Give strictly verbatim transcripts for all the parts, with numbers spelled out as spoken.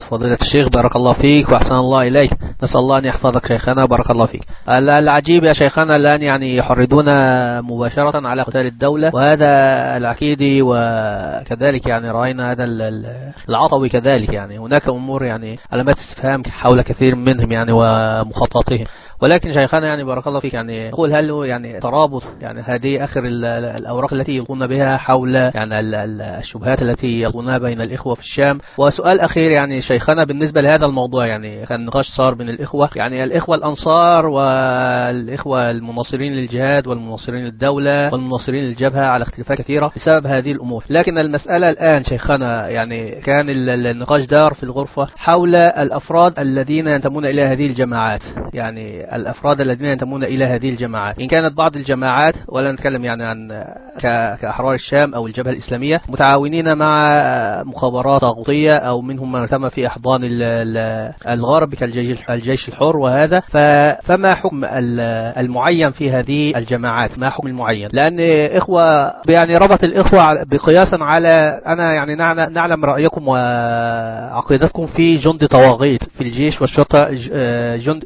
فضيلة الشيخ، بارك الله فيك وأحسن الله إليك. نسأل الله أن يحفظك شيخنا، بارك الله فيك. العجيب يا شيخنا الآن يعني يحرضون مباشرة على قتال الدولة، وهذا العكيدي وكذلك يعني رأينا هذا العطوي كذلك. يعني هناك أمور يعني علامات استفهام حول كثير منهم يعني ومخططهم. ولكن شيخنا يعني بارك الله فيك يعني أقول هل يعني ترابط يعني هذه آخر الأوراق التي يلقون بها حول يعني الشبهات التي يلقونها بين الإخوة في الشام. وسؤال أخير يعني شيخنا بالنسبة لهذا الموضوع، يعني كان نقاش صار بين الإخوة، يعني الإخوة الأنصار والإخوة المناصرين للجهاد والمناصرين للدولة والمناصرين للجبهة على اختلافات كثيرة بسبب هذه الأمور. لكن المسألة الآن شيخنا يعني كان النقاش دار في الغرفة حول الأفراد الذين ينتمون إلى هذه الجماعات، يعني الأفراد الذين ينتمون إلى هذه الجماعات، إن كانت بعض الجماعات ولا نتكلم يعني عن كأحرار الشام أو الجبهة الإسلامية متعاونين مع مخابرات طاغوتية أو منهم من تم في أحضان الغرب كالجيش الحر وهذا، فما حكم المعين في هذه الجماعات؟ ما حكم المعين؟ لأن إخوة يعني ربط الإخوة بقياسا على أنا يعني نعلم رأيكم وعقيدتكم في جند طواغيت في الجيش والشرطة، جند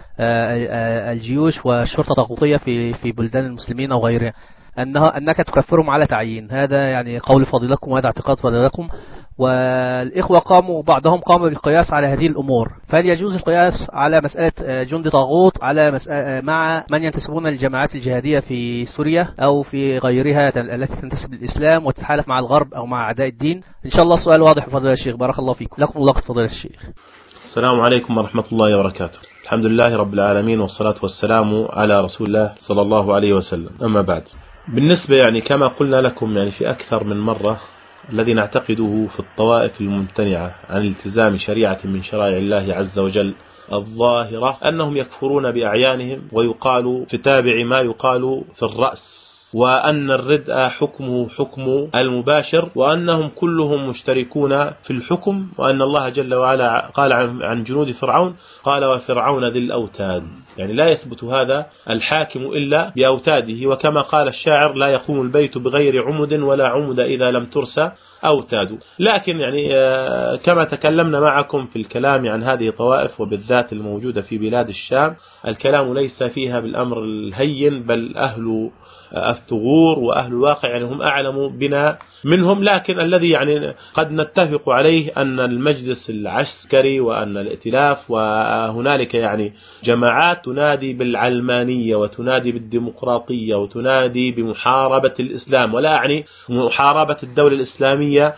الجيوش والشرطة الطاغوتية في في بلدان المسلمين أو غيرها، أنها أنك تكفرهم على تعيين. هذا يعني قول فضيلتكم وهذا اعتقاد فضيلتكم، والإخوة قاموا بعضهم قام بالقياس على هذه الأمور. فهل يجوز القياس على مسألة جند طاغوت على مع من ينتسبون للجماعات الجهادية في سوريا أو في غيرها التي تنتسب للإسلام وتتحالف مع الغرب أو مع أعداء الدين؟ إن شاء الله السؤال واضح فضيلة الشيخ، بارك الله فيكم. لكم الله فضيلة الشيخ. السلام عليكم ورحمة الله وبركاته. الحمد لله رب العالمين والصلاة والسلام على رسول الله صلى الله عليه وسلم. أما بعد، بالنسبة يعني كما قلنا لكم يعني في أكثر من مرة، الذي نعتقده في الطوائف الممتنعة عن التزام شريعة من شرائع الله عز وجل الظاهرة أنهم يكفرون بأعيانهم، ويقال في تابع ما يقال في الرأس، وأن الردء حكمه حكم المباشر، وأنهم كلهم مشتركون في الحكم، وأن الله جل وعلا قال عن جنود فرعون قال وفرعون ذي الأوتاد، يعني لا يثبت هذا الحاكم إلا بأوتاده، وكما قال الشاعر لا يقوم البيت بغير عمد ولا عمد إذا لم ترسى أوتاد. لكن يعني كما تكلمنا معكم في الكلام عن هذه الطوائف وبالذات الموجودة في بلاد الشام، الكلام ليس فيها بالأمر الهين، بل أهل الثغور وأهل الواقع يعني هم أعلم بنا منهم. لكن الذي يعني قد نتفق عليه أن المجلس العسكري وأن الائتلاف وهنالك يعني جماعات تنادي بالعلمانية وتنادي بالديمقراطية وتنادي بمحاربة الإسلام، ولا أعني محاربة الدولة الإسلامية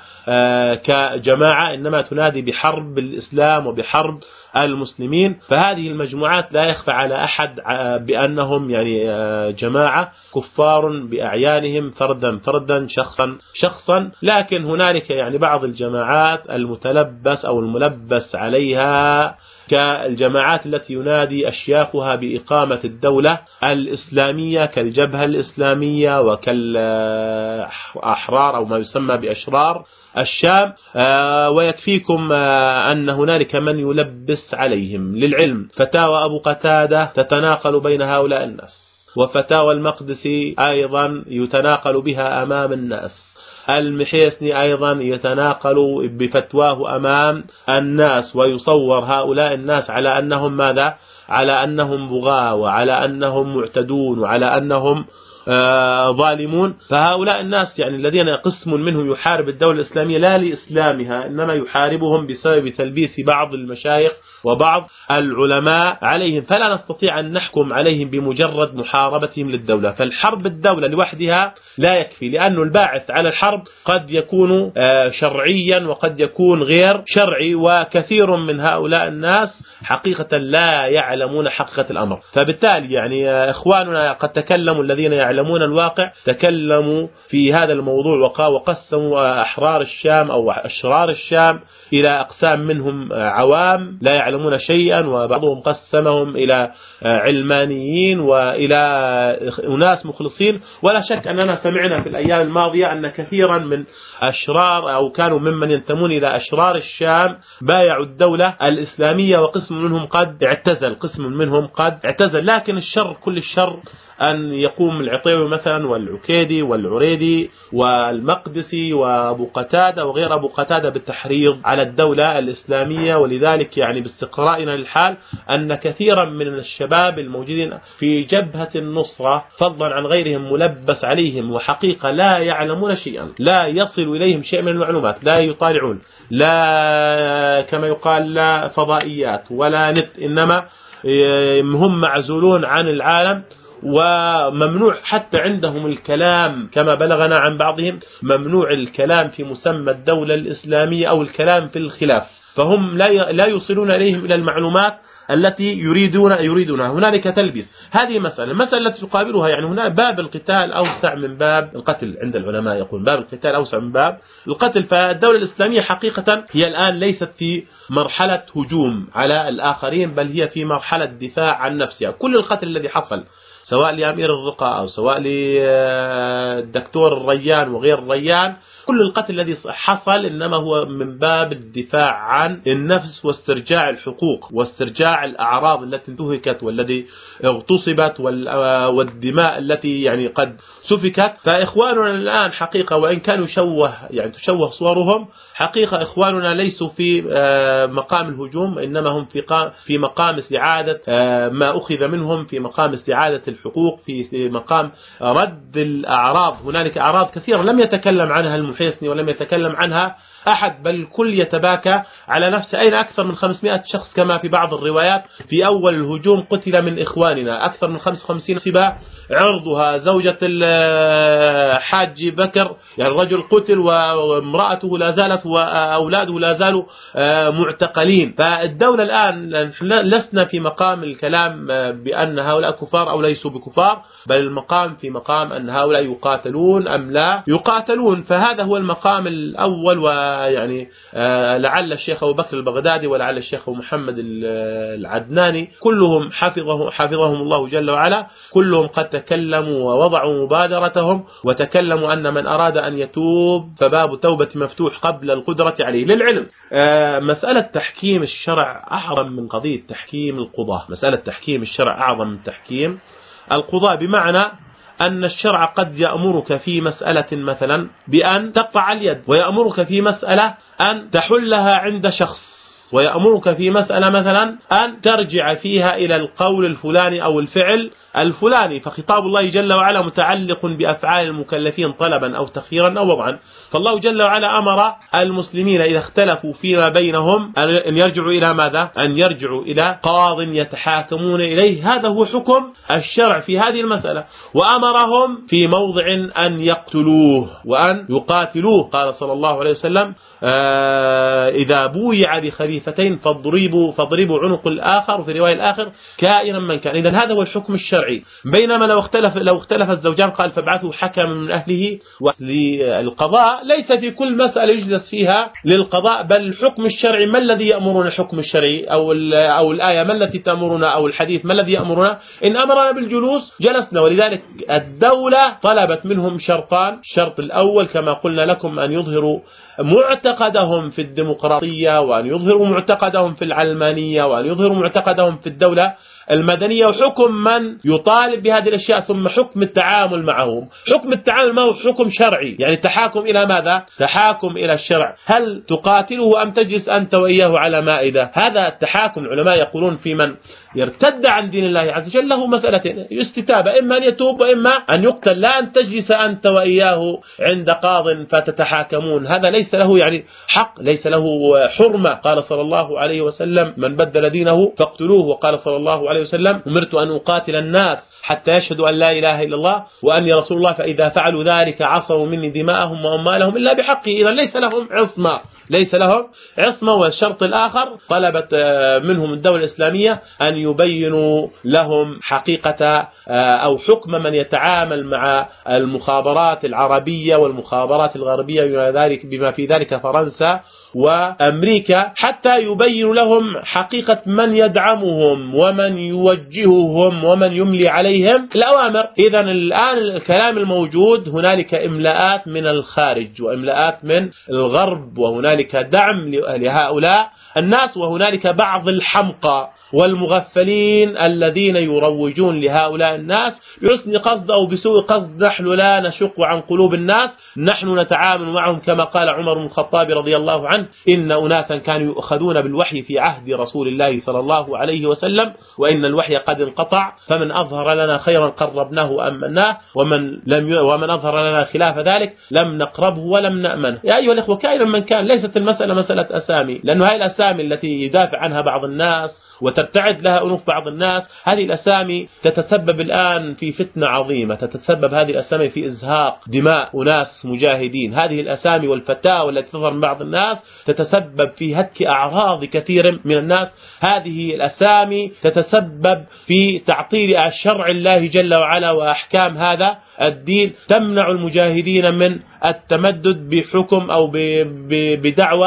كجماعة، إنما تنادي بحرب الإسلام وبحرب المسلمين. فهذه المجموعات لا يخفى على أحد بأنهم يعني جماعة كفار بأعيانهم فردا فردا شخصا شخصا. لكن هنالك يعني بعض الجماعات المتلبس أو الملبس عليها كالجماعات التي ينادي أشياخها بإقامة الدولة الإسلامية كالجبهة الإسلامية وكالأحرار أو ما يسمى بأشرار الشام، ويكفيكم أن هنالك من يلبس عليهم. للعلم فتاوى أبو قتادة تتناقل بين هؤلاء الناس، وفتاوى المقدسي أيضا يتناقل بها أمام الناس، المحيسني أيضا يتناقل بفتواه أمام الناس، ويصور هؤلاء الناس على أنهم ماذا؟ على أنهم بغاة وعلى أنهم معتدون وعلى أنهم آه ظالمون. فهؤلاء الناس يعني الذين قسم منهم يحارب الدولة الإسلامية لا لإسلامها، إنما يحاربهم بسبب تلبيس بعض المشايخ وبعض العلماء عليهم، فلا نستطيع أن نحكم عليهم بمجرد محاربتهم للدولة. فالحرب الدولة لوحدها لا يكفي، لأن الباعث على الحرب قد يكون شرعيا وقد يكون غير شرعي، وكثير من هؤلاء الناس حقيقة لا يعلمون حقيقة الأمر. فبالتالي يعني إخواننا قد تكلموا الذين يعلمون الواقع تكلموا في هذا الموضوع وقسموا أحرار الشام أو أشرار الشام إلى أقسام، منهم عوام لا يعلمون شيئا، وبعضهم قسمهم إلى علمانيين وإلى أناس مخلصين. ولا شك أننا سمعنا في الأيام الماضية أن كثيرا من أشرار أو كانوا ممن ينتمون إلى أشرار الشام بايعوا الدولة الإسلامية، وقسم منهم قد اعتزل قسم منهم قد اعتزل. لكن الشر كل الشر أن يقوم العطيوي مثلا والعكيدي والعريدي والمقدسي وأبو قتادة وغير أبو قتادة بالتحريض على الدولة الإسلامية. ولذلك يعني باستقرائنا للحال أن كثيرا من الشباب الموجودين في جبهة النصرة فضلا عن غيرهم ملبس عليهم وحقيقة لا يعلمون شيئا، لا يصل إليهم شيء من المعلومات، لا يطالعون، لا كما يقال لا فضائيات ولا نت، إنما هم معزولون عن العالم، وممنوع حتى عندهم الكلام كما بلغنا عن بعضهم، ممنوع الكلام في مسمى الدولة الإسلامية أو الكلام في الخلاف، فهم لا لا يوصلون إليهم إلى المعلومات التي يريدون يريدونها. هنالك تلبس، هذه مسألة. المسألة التي تقابلها يعني هنا باب القتال أوسع من باب القتل، عند العلماء يقول باب القتال أوسع من باب القتل. فالدولة الإسلامية حقيقة هي الآن ليست في مرحلة هجوم على الآخرين، بل هي في مرحلة دفاع عن نفسها. كل القتل الذي حصل سواء لأمير الرقى أو سواء للدكتور الريان وغير الريان، كل القتل الذي حصل إنما هو من باب الدفاع عن النفس واسترجاع الحقوق واسترجاع الأعراض التي انتهكت والذي اغتصبت والدماء التي يعني قد سفكت. فإخواننا الآن حقيقة وإن كانوا يشوه يعني تشوه صورهم، حقيقة إخواننا ليسوا في مقام الهجوم، إنما هم في في مقام استعادة ما أخذ منهم، في مقام استعادة الحقوق، في مقام رد الأعراض. هنالك أعراض كثيرة لم يتكلم عنها المحيصني ولم يتكلم عنها أحد، بل الكل يتباكى على نفسه. أين أكثر من خمسمائة شخص كما في بعض الروايات في أول الهجوم قتل من إخواننا، أكثر من خمسة وخمسين سبا عرضها، زوجة الحاج بكر يعني الرجل قتل وامرأته لا زالت وأولاده لا زالوا معتقلين. فالدولة الآن لسنا في مقام الكلام بأن هؤلاء كفار أو ليسوا بكفار، بل المقام في مقام أن هؤلاء يقاتلون أم لا يقاتلون. فهذا هو المقام الأول. ويعني لعل الشيخ أبو بكر البغدادي ولعل الشيخ محمد العدناني كلهم حفظه حفظهم الله جل وعلا، كلهم قد تكلموا ووضعوا مبادرتهم وتكلموا أن من أراد أن يتوب فباب توبة مفتوح قبل القدرة عليه. للعلم مسألة تحكيم الشرع أعظم من قضية تحكيم القضاء، مسألة تحكيم الشرع أعظم من تحكيم القضاء، بمعنى أن الشرع قد يأمرك في مسألة مثلا بأن تقطع اليد، ويأمرك في مسألة أن تحلها عند شخص، ويأمرك في مسألة مثلا أن ترجع فيها إلى القول الفلاني أو الفعل الفلاني. فخطاب الله جل وعلا متعلق بأفعال المكلفين طلبا أو تخييرا أو وضعا. فالله جل وعلا أمر المسلمين إذا اختلفوا فيما بينهم أن يرجعوا إلى ماذا؟ أن يرجعوا إلى قاض يتحاكمون إليه. هذا هو حكم الشرع في هذه المسألة. وأمرهم في موضع أن يقتلوه وأن يقاتلوه. قال صلى الله عليه وسلم آه إذا بويع بخليفتين فاضربوا فاضربوا عنق الآخر، وفي رواية الآخر كائنا من كان. إذن هذا هو الحكم الشرعي. بينما لو اختلف لو اختلف الزوجان قال فابعثوا حكما من أهله للقضاء. ليس في كل مسألة يجلس فيها للقضاء، بل الحكم الشرعي ما الذي يأمرنا؟ الحكم الشرعي أو أو الآية ما التي تأمرنا أو الحديث ما الذي يأمرنا؟ إن أمرنا بالجلوس جلسنا. ولذلك الدولة طلبت منهم شرطان. الشرط الأول كما قلنا لكم أن يظهروا معتقدهم في الديمقراطية، وأن يظهروا معتقدهم في العلمانية، وأن يظهروا معتقدهم في الدولة المدنية، وحكم من يطالب بهذه الأشياء، ثم حكم التعامل معهم. حكم التعامل معه حكم شرعي، يعني تحاكم إلى ماذا؟ تحاكم إلى الشرع. هل تقاتله أم تجلس أنت وإياه على مائدة؟ هذا التحاكم. العلماء يقولون في من يرتد عن دين الله عز وجل له مسألتين: استتابة، إما أن يتوب وإما أن يقتل، لا أن تجلس أنت وإياه عند قاض فتتحاكمون. هذا ليس له يعني حق، ليس له حرمة. قال صلى الله عليه وسلم من بدل دينه فاقتلوه. وقال صلى الله عليه وسلم أمرت أن أقاتل الناس حتى يشهدوا أن لا إله إلا الله وأني رسول الله، فإذا فعلوا ذلك عصوا مني دماءهم وأموالهم إلا بحقه. إذا ليس لهم عصمة، ليس لهم عصمة. والشرط الآخر طلبت منهم الدولة الإسلامية أن يبينوا لهم حقيقة أو حكم من يتعامل مع المخابرات العربية والمخابرات الغربية بما ذلك بما في ذلك فرنسا وأمريكا، حتى يبين لهم حقيقة من يدعمهم ومن يوجههم ومن يملي عليهم الأوامر. إذا الآن الكلام الموجود هنالك إملاءات من الخارج وإملاءات من الغرب، وهنالك دعم لهؤلاء الناس، وهنالك بعض الحمقى والمغفلين الذين يروجون لهؤلاء الناس بحسن قصد أو بسوء قصد. نحن لا نشق عن قلوب الناس، نحن نتعامل معهم كما قال عمر بن الخطاب رضي الله عنه: إن أناسا كانوا يؤخذون بالوحي في عهد رسول الله صلى الله عليه وسلم وإن الوحي قد انقطع، فمن أظهر لنا خيرا قربناه أمناه، ومن لم ي... ومن أظهر لنا خلاف ذلك لم نقربه ولم نأمنه. يا أيها الإخوة، كائنا من كان، ليست المسألة مسألة أسامي، لأن هذه الأسامي التي يدافع عنها بعض الناس وترتعد لها أنوف بعض الناس، هذه الأسامي تتسبب الآن في فتنة عظيمة، تتسبب هذه الأسامي في إزهاق دماء أناس مجاهدين. هذه الأسامي والفتاوى التي تظهر من بعض الناس تتسبب في هتك أعراض كثير من الناس. هذه الأسامي تتسبب في تعطيل شرع الله جل وعلا وأحكام هذا الدين، تمنع المجاهدين من التمدد بحكم أو بدعوى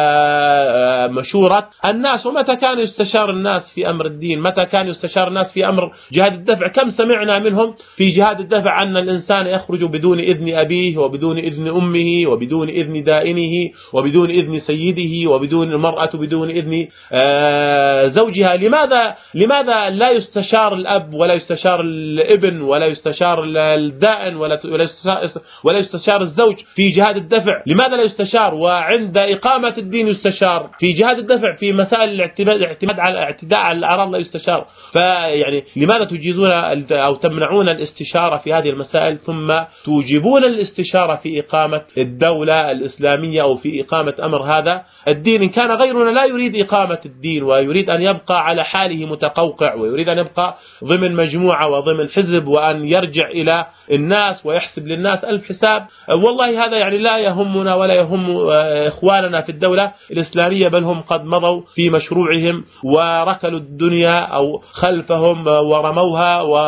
مشورة الناس. ومتى كان يستشار الناس في أمر الدين؟ متى كان يستشار الناس في أمر جهاد الدفع؟ كم سمعنا منهم في جهاد الدفع أن الإنسان يخرج بدون إذن أبيه وبدون إذن أمه وبدون إذن دائنه وبدون إذن سيده وبدون المرأة بدون إذن زوجها. لماذا لماذا لا يستشار الأب ولا يستشار الابن ولا يستشار الدائن ولا ولا يستشار الزوج في جهاد الدفع؟ لماذا لا يستشار؟ وعند إقامة الدين يستشار، في جهاد الدفع في مسائل الاعتماد على الاعتداء على الأعراض لا يستشار. فيعني لماذا تجيزون أو تمنعون الاستشارة في هذه المسائل ثم توجبون الاستشارة في إقامة الدولة الإسلامية أو في إقامة أمر هذا الدين؟ إن كان غيرنا لا يريد إقامة الدين ويريد أن يبقى على حاله متقوقع ويريد أن يبقى ضمن مجموعة وضمن حزب وأن يرجع إلى الناس ويحسب للناس ألف حساب، والله هذا يعني لا يهمنا ولا يهم إخواننا في الدولة الإسلامية، بل هم قد مضوا في مشروعهم وركلوا الدنيا أو خلفهم ورموها و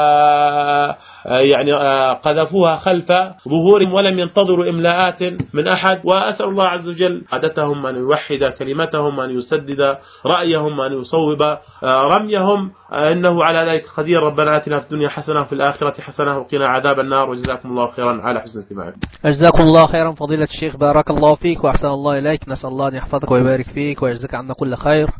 يعني قذفوها خلف ظهورهم ولم ينتظروا إملاءات من أحد. وأسأل الله عز وجل عادتهم أن يوحد كلمتهم، أن يسدد رأيهم، أن يصوب رميهم، إنه على ذلك قدير. ربنا آتنا في الدنيا حسنة وفي الآخرة حسنة وقنا عذاب النار، وجزاكم الله خيرا على حسن استماعكم. جزاكم الله خيرا فضيلة الشيخ، بارك الله فيك وأحسن الله إليك. نسأل الله أن يحفظك ويبارك فيك ويجزاك عنا كل خير.